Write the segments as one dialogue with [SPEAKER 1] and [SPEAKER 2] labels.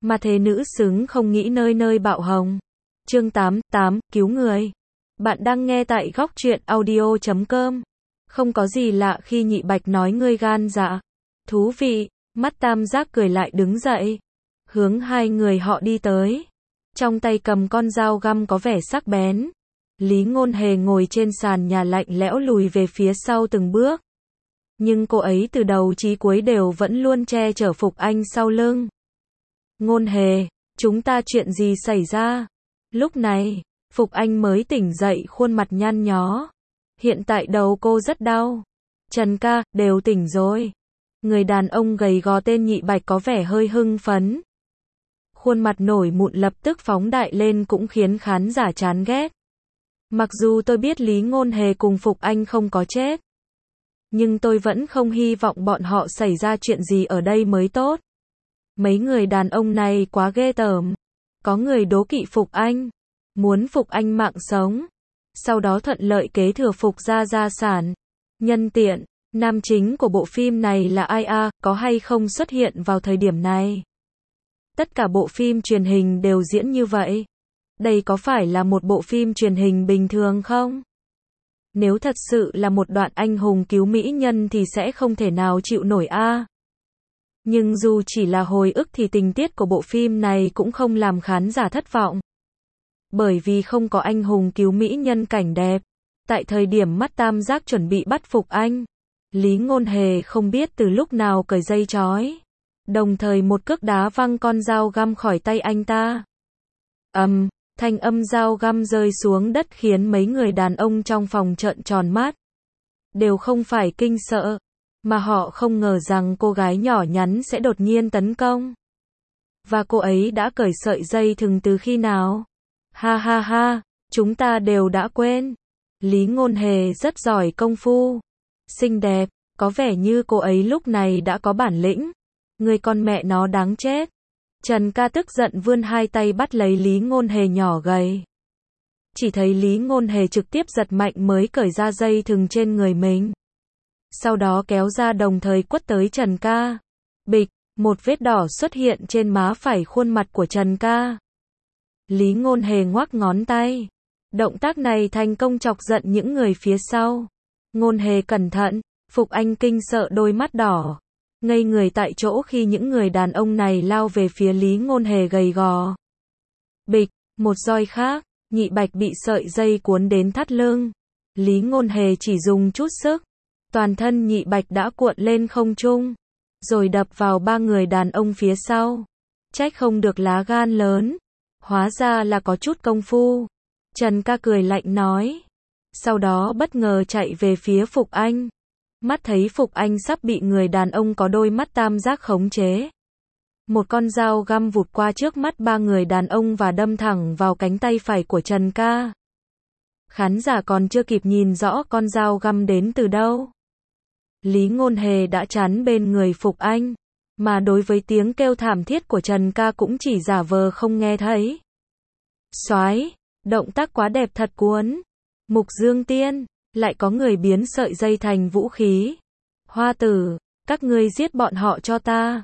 [SPEAKER 1] Mà thế nữ xứng không nghĩ nơi nơi bạo hồng. Chương 8, cứu người. Bạn đang nghe tại góc truyện audio.com. Không có gì lạ khi Nhị Bạch nói ngươi gan dạ. Thú vị, mắt Tam Giác cười lại đứng dậy. Hướng hai người họ đi tới. Trong tay cầm con dao găm có vẻ sắc bén. Lý Ngôn Hề ngồi trên sàn nhà lạnh lẽo lùi về phía sau từng bước. Nhưng cô ấy từ đầu chí cuối đều vẫn luôn che chở Phục Anh sau lưng. Ngôn Hề, chúng ta chuyện gì xảy ra? Lúc này, Phục Anh mới tỉnh dậy, khuôn mặt nhăn nhó. Hiện tại đầu cô rất đau. Trần ca, đều tỉnh rồi. Người đàn ông gầy gò tên Nhị Bạch có vẻ hơi hưng phấn. Khuôn mặt nổi mụn lập tức phóng đại lên cũng khiến khán giả chán ghét. Mặc dù tôi biết Lý Ngôn Hề cùng Phục Anh không có chết, nhưng tôi vẫn không hy vọng bọn họ xảy ra chuyện gì ở đây mới tốt. Mấy người đàn ông này quá ghê tởm. Có người đố kỵ Phục Anh, muốn Phục Anh mạng sống, sau đó thuận lợi kế thừa Phục gia sản. Nhân tiện, nam chính của bộ phim này là ai a, có hay không xuất hiện vào thời điểm này? Tất cả bộ phim truyền hình đều diễn như vậy. Đây có phải là một bộ phim truyền hình bình thường không? Nếu thật sự là một đoạn anh hùng cứu mỹ nhân thì sẽ không thể nào chịu nổi a. Nhưng dù chỉ là hồi ức thì tình tiết của bộ phim này cũng không làm khán giả thất vọng. Bởi vì không có anh hùng cứu mỹ nhân cảnh đẹp. Tại thời điểm mắt Tam Giác chuẩn bị bắt Phục Anh, Lý Ngôn Hề không biết từ lúc nào cởi dây trói. Đồng thời một cước đá văng con dao găm khỏi tay anh ta. Thanh âm dao găm rơi xuống đất khiến mấy người đàn ông trong phòng trợn tròn mắt. Đều không phải kinh sợ, mà họ không ngờ rằng cô gái nhỏ nhắn sẽ đột nhiên tấn công. Và cô ấy đã cởi sợi dây thừng từ khi nào? Ha ha ha, chúng ta đều đã quên. Lý Ngôn Hề rất giỏi công phu. Xinh đẹp, có vẻ như cô ấy lúc này đã có bản lĩnh. Người con mẹ nó đáng chết. Trần ca tức giận vươn hai tay bắt lấy Lý Ngôn Hề nhỏ gầy. Chỉ thấy Lý Ngôn Hề trực tiếp giật mạnh mới cởi ra dây thừng trên người mình. Sau đó kéo ra đồng thời quất tới Trần ca. Bịch, một vết đỏ xuất hiện trên má phải khuôn mặt của Trần ca. Lý Ngôn Hề ngoắc ngón tay. Động tác này thành công chọc giận những người phía sau. Ngôn Hề cẩn thận, Phục Anh kinh sợ đôi mắt đỏ. Ngây người tại chỗ khi những người đàn ông này lao về phía Lý Ngôn Hề gầy gò. Bịch, một roi khác, Nhị Bạch bị sợi dây cuốn đến thắt lưng. Lý Ngôn Hề chỉ dùng chút sức. Toàn thân Nhị Bạch đã cuộn lên không trung, rồi đập vào ba người đàn ông phía sau. Trách không được lá gan lớn. Hóa ra là có chút công phu. Trần ca cười lạnh nói. Sau đó bất ngờ chạy về phía Phục Anh. Mắt thấy Phục Anh sắp bị người đàn ông có đôi mắt Tam Giác khống chế. Một con dao găm vụt qua trước mắt ba người đàn ông và đâm thẳng vào cánh tay phải của Trần ca. Khán giả còn chưa kịp nhìn rõ con dao găm đến từ đâu. Lý Ngôn Hề đã chắn bên người Phục Anh. Mà đối với tiếng kêu thảm thiết của Trần ca cũng chỉ giả vờ không nghe thấy. Soái, động tác quá đẹp thật cuốn. Mục Dương Tiên, lại có người biến sợi dây thành vũ khí. Hoa tử, các ngươi giết bọn họ cho ta.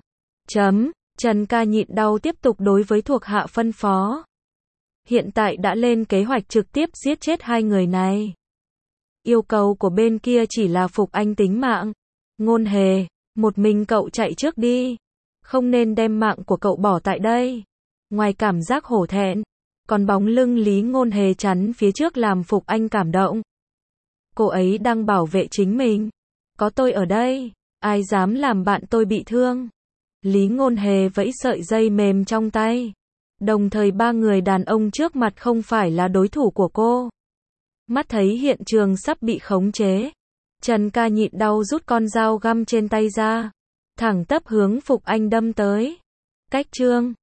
[SPEAKER 1] Trần ca nhịn đau tiếp tục đối với thuộc hạ phân phó. Hiện tại đã lên kế hoạch trực tiếp giết chết hai người này. Yêu cầu của bên kia chỉ là Phục Anh tính mạng. Ngôn Hề, một mình cậu chạy trước đi. Không nên đem mạng của cậu bỏ tại đây. Ngoài cảm giác hổ thẹn, còn bóng lưng Lý Ngôn Hề chắn phía trước làm Phục Anh cảm động. Cô ấy đang bảo vệ chính mình. Có tôi ở đây, ai dám làm bạn tôi bị thương. Lý Ngôn Hề vẫy sợi dây mềm trong tay. Đồng thời ba người đàn ông trước mặt không phải là đối thủ của cô. Mắt thấy hiện trường sắp bị khống chế, Trần ca nhịn đau rút con dao găm trên tay ra. Thẳng tắp hướng Phục Anh đâm tới. Cách chương